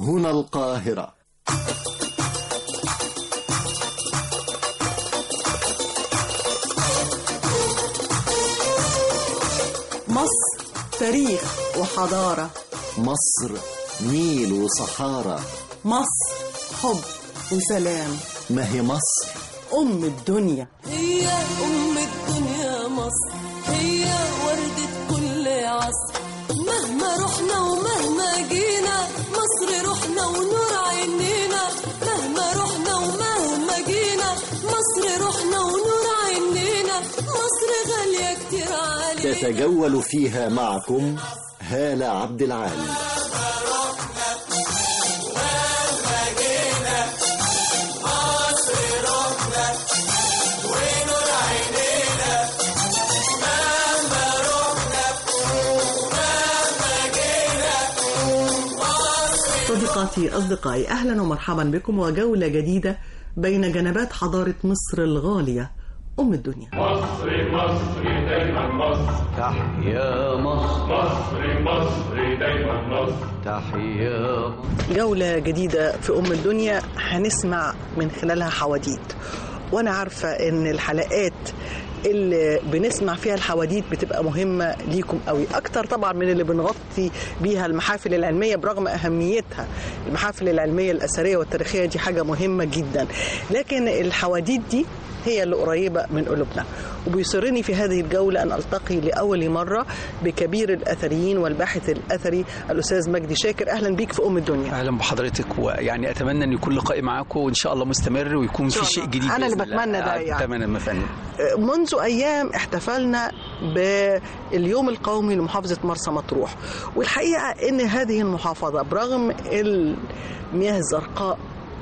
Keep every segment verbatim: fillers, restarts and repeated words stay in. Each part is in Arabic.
هنا القاهرة. مصر تاريخ وحضارة، مصر نيل وصحارى، مصر حب وسلام. ما هي مصر أم الدنيا، هي أم الدنيا مصر، هي وردة كل عصر. مهما رحنا ومهما جينا مصر روحنا ونور عينينا. مهما رحنا ومهما جينا مصر روحنا ونور عينينا. مصر غالية كتير علينا. تتجول فيها معكم هالة عبد العال. صديقاتي أصدقائي، أهلا ومرحبا بكم وجولة جديدة بين جنبات حضارة مصر الغالية أم الدنيا. مصر مصر دايما مصر، تحيا مصر. مصر مصر دايما مصر، تحيا. جولة جديدة في أم الدنيا هنسمع من خلالها حواديت، وأنا عارفة إن الحلقات اللي بنسمع فيها الحواديت بتبقى مهمة ليكم قوي، أكتر طبعا من اللي بنغطي بيها المحافل العلمية برغم أهميتها. المحافل العلمية الأثرية والتاريخية دي حاجة مهمة جدا، لكن الحواديت دي هي اللي قريبة من قلوبنا. وبيسرني في هذه الجولة أن ألتقي لأول مرة بكبير الأثريين والباحث الأثري الأستاذ مجدي شاكر. أهلا بيك في أم الدنيا. أهلا بحضرتك، ويعني أتمنى أن يكون لقائي معاكم وإن شاء الله مستمر ويكون في شيء جديد. أنا اللي بتمنى ده يعني. تمام يا فندم. منذ أيام احتفلنا باليوم القومي لمحافظة مرسى مطروح، والحقيقة أن هذه المحافظة برغم المياه الزرقاء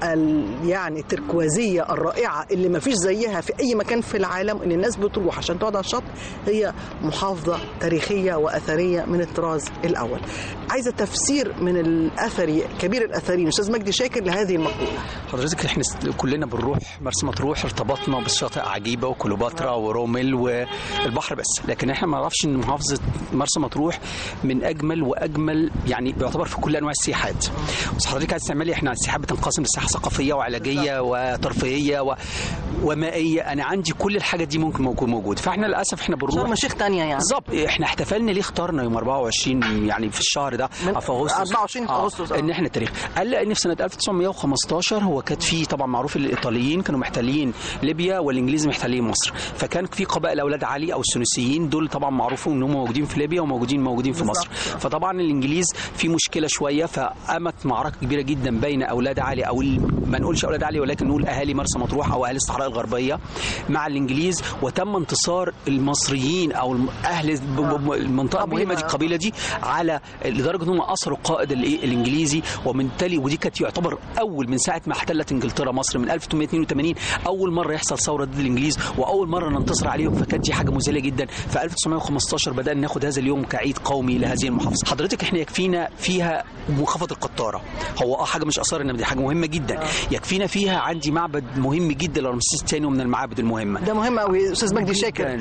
يعني التركوازية الرائعة اللي ما فيش زيها في أي مكان في العالم، إن الناس بتروح عشان تقعد على الشط، هي محافظة تاريخية وأثرية من الطراز الأول. عايزة تفسير من الأثري كبير الأثريين أستاذ مجدي شاكر لهذه المقولة. حضرتك احنا كلنا بنروح مرسى مطروح، ارتبطنا بالشاطئ عجيبة وكليوباترا ورومل والبحر بس، لكن احنا ما نعرفش ان محافظة مرسى مطروح من أجمل وأجمل، يعني بيعتبر في كل أنواع السياحات. بس حضرتك عايز تعملي، احنا السياحات بتنقسم لسياحة ثقافية وعلاجية وترفيهية و... ومائية. أنا عندي كل الحاجات دي ممكن موجود موجود فإحنا للأسف إحنا بنروح شرم الشيخ تانية يعني. بالظبط. إحنا احتفلنا ليه اخترنا يوم أربعة وعشرين يعني في الشهر ده في أغسطس، أربعة وعشرين آه. أغسطس. إن إحنا التاريخ قال لأن في سنة ألف وتسعمائة وخمستاشر هو كانت في طبعا معروف الإيطاليين كانوا محتلين ليبيا والإنجليز محتلين مصر، فكان في قبائل أولاد علي أو السنوسيين دول طبعا معروفين إنهم موجودين في ليبيا وموجودين موجودين في مصر. فطبعا الإنجليز في مشكلة شوية، فقامت معركة كبيرة جدا بين أولاد علي أو ما نقولش أولاد علي ولكن نقول أهالي مرسى مطروح أو أهالي الصحراء الغربية مع الإنجليز، وتم انتصار المصريين أو أهل المنطقة المهمة دي القبيلة دي على لدرجة أنهم أسروا القائد الإنجليزي. ومن تالي ودي كانت يعتبر أول من ساعة ما احتلت إنجلترا مصر من ألف وثمانمائة واثنين وثمانين أول مرة يحصل ثورة ضد الإنجليز وأول مرة ننتصر عليهم، فكانت دي حاجة مذهلة جدا. في ألف وتسعمائة وخمستاشر بدأنا ناخد هذا اليوم كعيد قومي لهذه المحافظة. حضرتك إحنا يكفينا فيها منخفض القطارة، هو اه حاجة مش آثار إنما دي حاجة مهمة جدا. يكفينا فيها عندي معبد مهم جدا لرمسيس الثاني ومن المعابد المهمة. ده مهم قوي استاذ مجدي شاكر.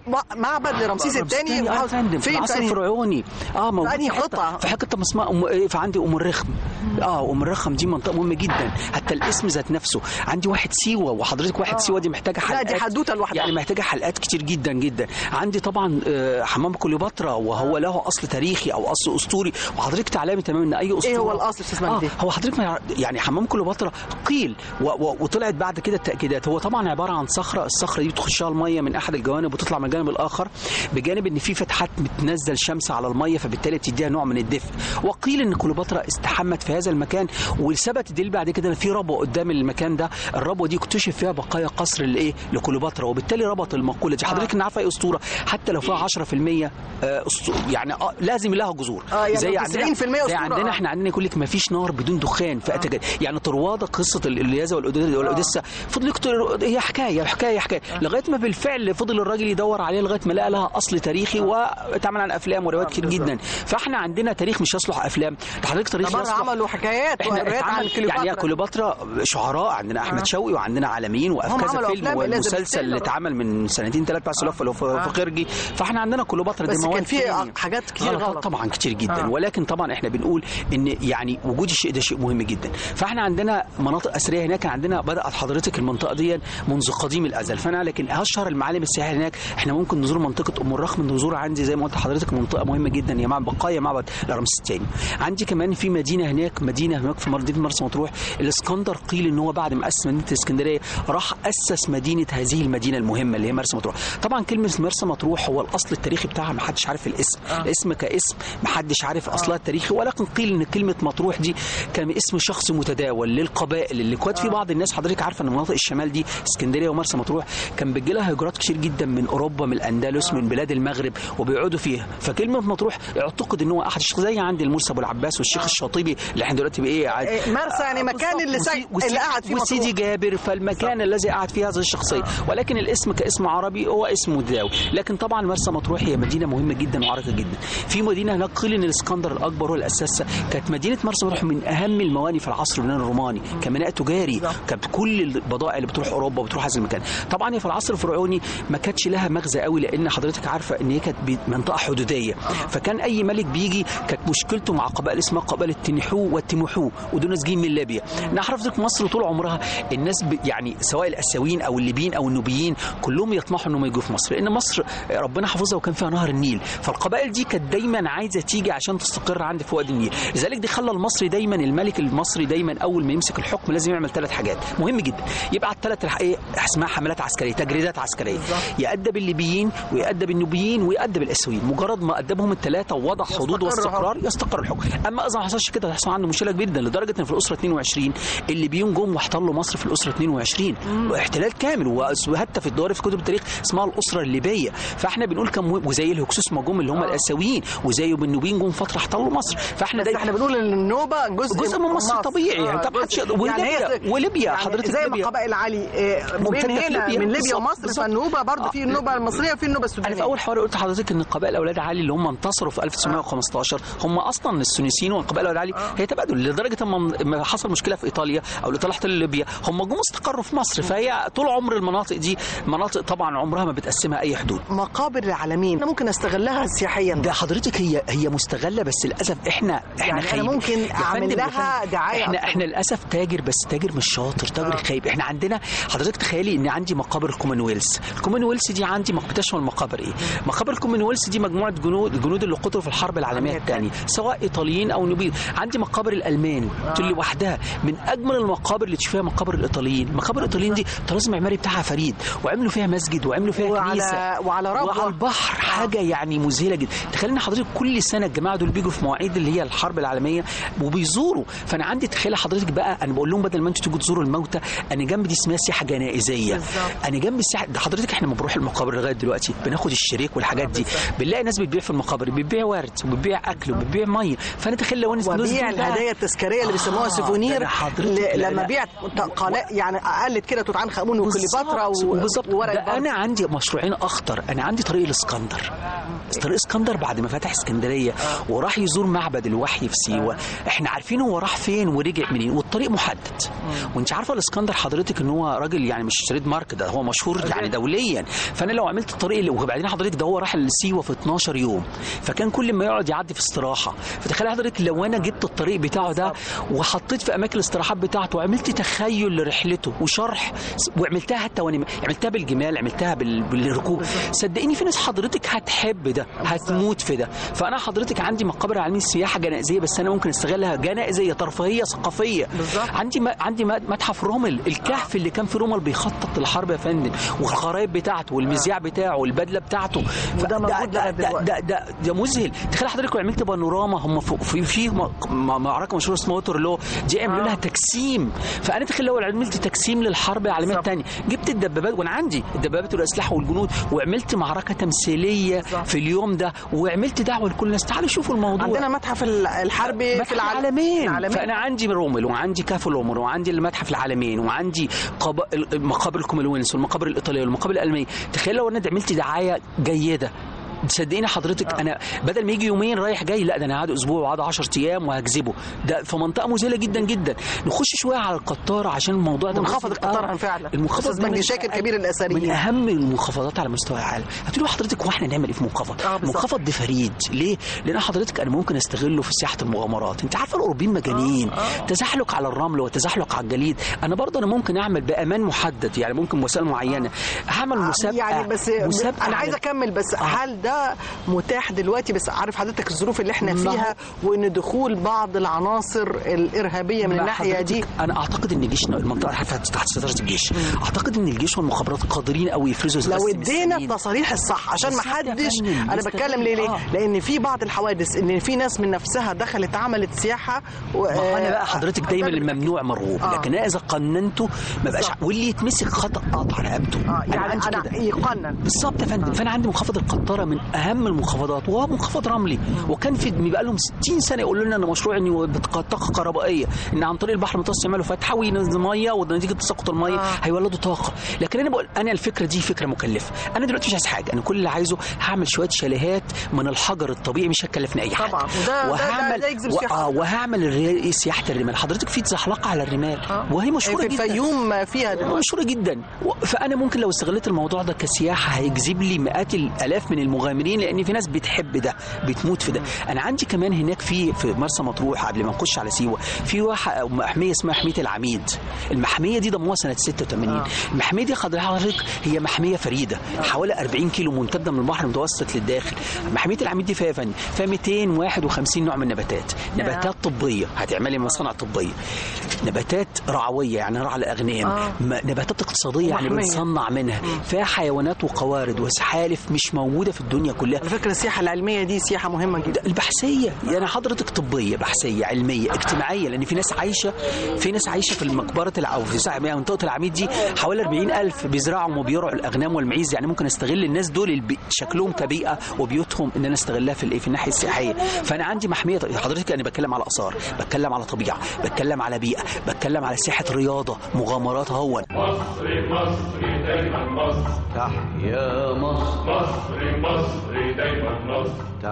معبد لرمسيس الثاني في العصر الفرعوني اه موجود في حته في حته اسمها أم... فعندي ام الرخم. اه ام الرخم دي منطقه مهمه جدا، حتى الاسم ذات نفسه. عندي واحد سيوه، وحضرتك واحد آه. سيوه دي محتاجه حلقات، لا دي حدوته لوحدها يعني محتاجه حلقات كتير جدا جدا. عندي طبعا آه حمام كليوباترا وهو له اصل تاريخي او اصل اسطوري، وحضرتك تعلمي تماما ان اي اسطوره ايه هو الاصل استاذ مجدي؟ آه هو حضرتك يعني حمام كليوباترا قيل و... و... وطلعت بعد كده التاكيدات. هو طبعا عباره عن صخره، الصخره دي تخشها الميه من احد الجوانب وتطلع من الجانب الاخر، بجانب ان في فتحات بتنزل شمس على الميه فبالتالي بتديها نوع من الدفء. وقيل ان كليوباترا استحمت في هذا المكان، وثبت الدليل بعد كده ان في ربوه قدام المكان ده، الربوه دي اكتشف فيها بقايا قصر الايه لكليوباترا، وبالتالي ربط المقوله دي. حضرتك آه. عارفه ايه اسطوره حتى لو فيها عشرة في المية آه يعني آه لازم لها جذور. آه يعني زي عندنا تسعين في المية زي عندنا آه. احنا عندنا يقول لك ما فيش نار بدون دخان، فأتجد يعني طروادة قصه الإلياذة والأوديسا فضل يكتر، هي حكايه حكايه حكايه لغايه ما بالفعل فضل الراجل يدور عليها لغايه ما لقى لها اصل تاريخي واتعمل عن افلام وروايات كتير جدا. فاحنا عندنا تاريخ مش يصلح افلام، حضرتك تاريخ يصلح. عملوا حكايات وروايات عن كليوباترا، يعني كليوباترا شعراء، عندنا احمد شوقي وعندنا عالمين وكذا فيلم، والمسلسل اللي اتعمل من سنتين ثلاث بتاع سلوف وفقرجي. فاحنا عندنا كليوباترا دي مواد كان في حاجات كتير غلط طبعا كتير جدا آه. ولكن طبعا احنا بنقول ان يعني وجود الشيء ده شيء مهم جدا. فاحنا عندنا مناطق اثريه هناك، عندنا بدات حضرتك المنطقه دي منذ قديم الازل. فانا لكن اشهر المعالم السياحيه هناك احنا ممكن نزور منطقه ام الرخم، نزور عندي زي ما قلت لحضرتك منطقه مهمه جدا هي معبد بقايا معبد الرمسيس الثاني. عندي كمان في مدينه هناك، مدينه هناك في مدينه مرسى مطروح، الاسكندر قيل ان هو بعد ما اسس مدينه الاسكندريه راح اسس مدينه هذه المدينه المهمه اللي هي مرسى مطروح. طبعا كلمه مرسى مطروح هو الاصل التاريخي بتاعها ما حدش عارف الاسم آه. الاسم كاسم ما حدش عارف اصلها التاريخي، ولكن قيل ان كلمه مطروح دي كان اسم شخص متداول للقبائل اللي كانت في بعض الناس. حضرتك عارفه ان مناطق الشمال دي اسكندريه ومرسى مطروح كان بيجي لها هجرات كتير جدا من اوروبا، من الاندلس، من بلاد المغرب، وبيقعدوا فيها. فكلمه مطروح اعتقد ان هو احد الشيخ زي عندي المرسي ابو العباس والشيخ الشاطبي اللي احنا دلوقتي بايه قاعد مرسى يعني مكان اللي سي... اللي قاعد فيه وسيدي جابر، فالمكان الذي قعد فيه هذه الشخصيه. ولكن الاسم كاسم عربي هو اسم متداول. لكن طبعا مرسى مطروح هي مدينه مهمه جدا وعريقه جدا. في مدينه هناك قيل ان الاسكندر الاكبر هو اللي اسسها، كانت مدينه مرسى مطروح من اهم المواني في العصر اليوناني الروماني كميناء تجاري، كانت كل البضائع اللي بتروح اوروبا بتروح هذا المكان. طبعا هي في العصر الفرعوني ما كانتش لها مغزى قوي، لان حضرتك عارفه ان هي كانت منطقه حدوديه، فكان اي ملك بيجي كانت مشكلته مع قبائل اسمها قبائل التنحو والتمحو، ودول ناس جايين من ليبيا. نعرف في مصر طول عمرها الناس يعني سواء الاسيويين او الليبيين او النوبيين كلهم يطمحوا انهم يجوا في مصر، لان مصر ربنا حافظها وكان فيها نهر النيل، فالقبائل دي كانت دايما عايزه تيجي عشان تستقر عند في وادي النيل. لذلك دي خلى المصري دايما الملك المصري دايما اول ما يمسك الحكم لازم يعمل ثلاث حاجات مهم جدا. يبقى الثلاث ايه اسمها حملات عسكريه، تجريدات عسكريه، يأدب الليبيين ويأدب النوبيين ويأدب الاسيويين. مجرد ما أدبهم الثلاثه ووضع حدود واستقرار يستقر الحكم. اما اذا ما حصلش كده هيحصل عنده مشكله كبيره جدا، لدرجه ان في الاسره اثنين وعشرين الليبيين جم واحتلوا مصر في الاسره اثنين وعشرين واحتلال كامل، وحتى في الدوار في كتب التاريخ اسمها الاسره الليبيه. فاحنا بنقول كم وزي الهكسوس ما جم اللي هم الاسيويين، وزي النوبيين جم فتره احتلوا مصر. فاحنا دايما احنا بنقول ان النوبه جزء, جزء من مصر طبيعي يعني. طب وليبيا وليبيا يعني حضرتك زي ما قبائل علي بين هنا من ليبيا ومصر، فالنوبه برضه في النوبه المصريه وفي النوبه السودانيه. انا في اول حوار قلت لحضرتك ان قبائل اولاد علي اللي هم انتصروا في ألف وتسعمائة وخمسة عشر هم اصلا السونيسيين، والقبائل اولاد علي هي تبادل، لدرجه ما حصل مشكله في ايطاليا او ايطاليا احتلت ليبيا هم جم استقروا في مصر. فهي طول عمر المناطق دي مناطق طبعا عمرها ما بتقسمها اي حدود. مقابر العالمين ممكن استغلها سياحيا؟ ده حضرتك هي هي مستغله، بس للاسف احنا احنا يعني ممكن اعمل لها دعايه. احنا احنا للاسف تاجر، بس تاجر مش شاطر، تاجر آه. خايب. احنا عندنا حضرتك تخيلي ان عندي مقابر الكومنولث، الكومنولث دي عندي بتشمل مقابر ايه؟ مقابر الكومنولث دي مجموعه جنود الجنود اللي قتلوا في الحرب العالميه الثانيه سواء ايطاليين او نوبيين. عندي مقابر الالمان آه. لوحدها من اجمل المقابر اللي تشوفيها مقابر الايطاليين. مقابر الايطاليين دي طراز معماري بتاعها فريد، وعملوا فيها مسجد وعملوا فيها وعلى كنيسه وعلى ربوة وعلى البحر، حاجه يعني مذهله جدا. تخيل ان حضرتك كل سنه الجماعه دول بيجوا في مواعيد اللي هي الحرب العالميه وبيزوروا. فانا عندي تخيل حضرتك بقى، انا بقول لهم بدل ما انتوا تيجوا تزوروا الموتى، انا جنب دي اسمها سياحه جنائزيه بالزبط. انا جنب السياحه ده حضرتك احنا لما بنروح المقابر لغايه دلوقتي بناخد الشريك والحاجات دي، بنلاقي ناس بتبيع في المقابر، بتبيع ورد وبتبيع اكل وبتبيع ميه. فانا تخيل لو انا وبيع الهدايا التذكاريه اللي بيسموها آه سيفونير لما بيعت يعني قالت كده توت عنخ امون وكليوباترا وبالظبط. انا عندي مشروعين اخطر، انا عندي طريق الاسكندر. طريق الاسكندر بعد ما فتح اسكندريه وراح يزور معبد الوحي في سيوه، احنا عارفين هو راح فين ورجع منين، والطريق محدد. وانت عارفه الاسكندر حضرتك ان هو راجل يعني مش تريد مارك، ده هو مشهور يعني دوليا. فانا لو عملت الطريق، وبعدين حضرتك ده هو راح لسيوه في اتناشر يوم، فكان كل ما يقعد يعدي في استراحه. فتخيل حضرتك لو انا جبت الطريق بتاعه ده وحطيت في اماكن الاستراحات بتاعته وعملت تخيل لرحلته وشرح، وعملتها حتى وانا عملتها بالجمال، عملتها بالركوب، صدقيني في ناس حضرتك هتحب ده، هتموت في ده. فانا حضرتك عندي مقابر عالمين سياحه جنائزيه، بس انا ممكن استغلها جنائزيه ترفيهيه ثقافيه. عندي ما عندي متحف رومل، الكهف اللي كان في رومل بيخطط للحرب يا فندم، والخرايط بتاعته والمذياع بتاعه والبدله بتاعته، وده موجود ده ده, ده, ده, ده مذهل. تخيل حضرتك لو عملت بانوراما، هم في في معركه مشهوره اسمها ووترلو دي عملوا لها تجسيم. فانا تخيل لو عملت تجسيم للحرب العالميه الثانيه، جبت الدبابات وانا عندي الدبابات والاسلحه والجنود، وعملت معركه تمثيليه في اليوم ده، وعملت دعوه لكل الناس تعالوا شوفوا الموضوع. عندنا متحف الحرب في العالمين. فانا عندي رومل وعندي وعندي كهف العمر وعندي المتحف العالمين وعندي قب... مقابر الكوميلونس والمقابر الايطاليه والمقابر الالمانيه. تخيل لو انا عملت دعايه جيده، تصدقيني حضرتك آه. انا بدل ما يجي يومين رايح جاي، لا ده انا قاعد اسبوع وقعد عشرة ايام وهجذبه. ده في منطقه مذهله جدا جدا. نخش شويه على القطاره عشان الموضوع ده منخفض القطاره. آه. فعلا المنخفض مجدي شاكر كبير الاثريين من اهم المنخفضات على مستوى العالم. هتقولي له حضرتك واحنا نعمل ايه في منخفض؟ آه منخفض ده فريد. ليه؟ لان حضرتك انا ممكن استغله في سياحه المغامرات. انت عارفه الاوروبيين مجانين. آه. آه. تزحلق على الرمل وتزحلق على الجليد. انا برضه انا ممكن اعمل بامان محدد، يعني ممكن وسائل معينه هعمل مسابقه. يعني بس مسابقة انا عايز اكمل بس. آه. هل ده متاح دلوقتي؟ بس عارف حضرتك الظروف اللي احنا فيها وان دخول بعض العناصر الارهابيه من الناحيه دي. انا اعتقد ان جيشنا المنطقه تحت سيطره الجيش. مم. اعتقد ان الجيش والمخابرات قادرين قوي يفرزوا لو ادينا التصاريح الصح عشان ما حدش. انا بتكلم ليه ليه؟ آه. لان في بعض الحوادث ان في ناس من نفسها دخلت عملت سياحه و... انا بقى حضرتك دايما الممنوع مرغوب. آه. لكن اذا قننته ما بقاش واللي يتمسك خطا قاطع رقبته. آه. يعني انا, أنا يقنن بالظبط يا فندم. آه. فانا عندي منخفض القطاره من اهم المنخفضات، وهو منخفض رملي. وكان في بقى لهم ستين سنه يقولوا لنا ان مشروع انه طاقه كهربائيه، ان عن طريق البحر المتوسط يعملوا فتحه وينزل ميه ونتيجه تساقط الميه آه. هيولدوا طاقه. لكن انا بقول انا الفكره دي فكره مكلفه. انا دلوقتي مش عايز حاجه، انا كل اللي عايزه هعمل شويه شاليهات من الحجر الطبيعي مش هتكلفني اي حاجه. طبعا وده وهعمل ده يجذب سياحه. وهعمل سياحه الرمال. حضرتك في تزحلقه على الرمال آه. وهي مشهوره في جدا. الفيوم فيها دلوقتي مشهوره جدا. فانا ممكن لو استغلت الموضوع ده كسياحه هيجذب لي مئات الالاف من المغامرين، لان في ناس بتحب ده بتموت في ده. انا عندي كمان هناك في في مرسى مطروح قبل ما نخش على سيوه في واحه محميه اسمها محميه العميد. المحميه دي ضموها سنه ستة وثمانين. آه. المحميه دي حضرتك هي محميه فريده آه. حوالي أربعين كيلو ممتده من البحر المتوسط للداخل. محميه العميد دي فيها فن فيها مئتين وواحد وخمسين نوع من النباتات. آه. نباتات طبيه هتعملي مصانع طبيه، نباتات رعويه يعني رعى الاغنام، آه. نباتات اقتصاديه يعني بنصنع منها، فيها حيوانات وقوارض وسحالف مش موجوده في الدنيا كلها. على فكره السياحه العلميه دي سياحه مهمه جدا. البحثيه يعني حضرتك طبيه بحثيه علميه اجتماعيه، لان في ناس عايشه في ناس عايشه في المقبره او في منطقه العميد دي حوالي أربعين ألف بيزرعوا وبيرعوا الاغنام والمعيز. يعني ممكن استغل الناس دول شكلهم كبيئه وبيوتهم ان انا استغلها في الايه في الناحيه السياحيه. فانا عندي محميه حضرتك. انا بتكلم على اثار، بتكلم على طبيعه، بتكلم على بيئه، بتكلم على ساحه رياضه مغامرات. هون مصري مصري دايما مصر تحيا مصر مصري مصري دايما مصر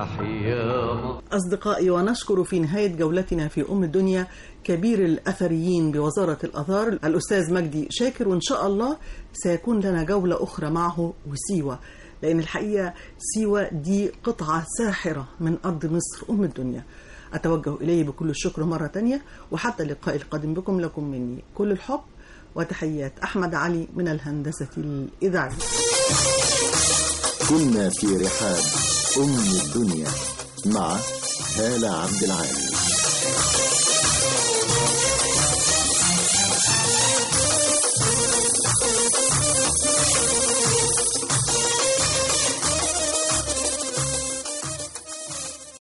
تحيا مصر. أصدقائي، ونشكر في نهاية جولتنا في أم الدنيا كبير الأثريين بوزارة الآثار الأستاذ مجدي شاكر، وإن شاء الله سيكون لنا جولة أخرى معه وسيوة، لأن الحقيقة سيوة دي قطعة ساحرة من أرض مصر أم الدنيا. أتوجه إليه بكل الشكر مرة تانية، وحتى اللقاء القادم بكم لكم مني كل الحب وتحيات أحمد علي من الهندسة الإذاعية. كنا في رحاب أم الدنيا مع هالة عبد العال.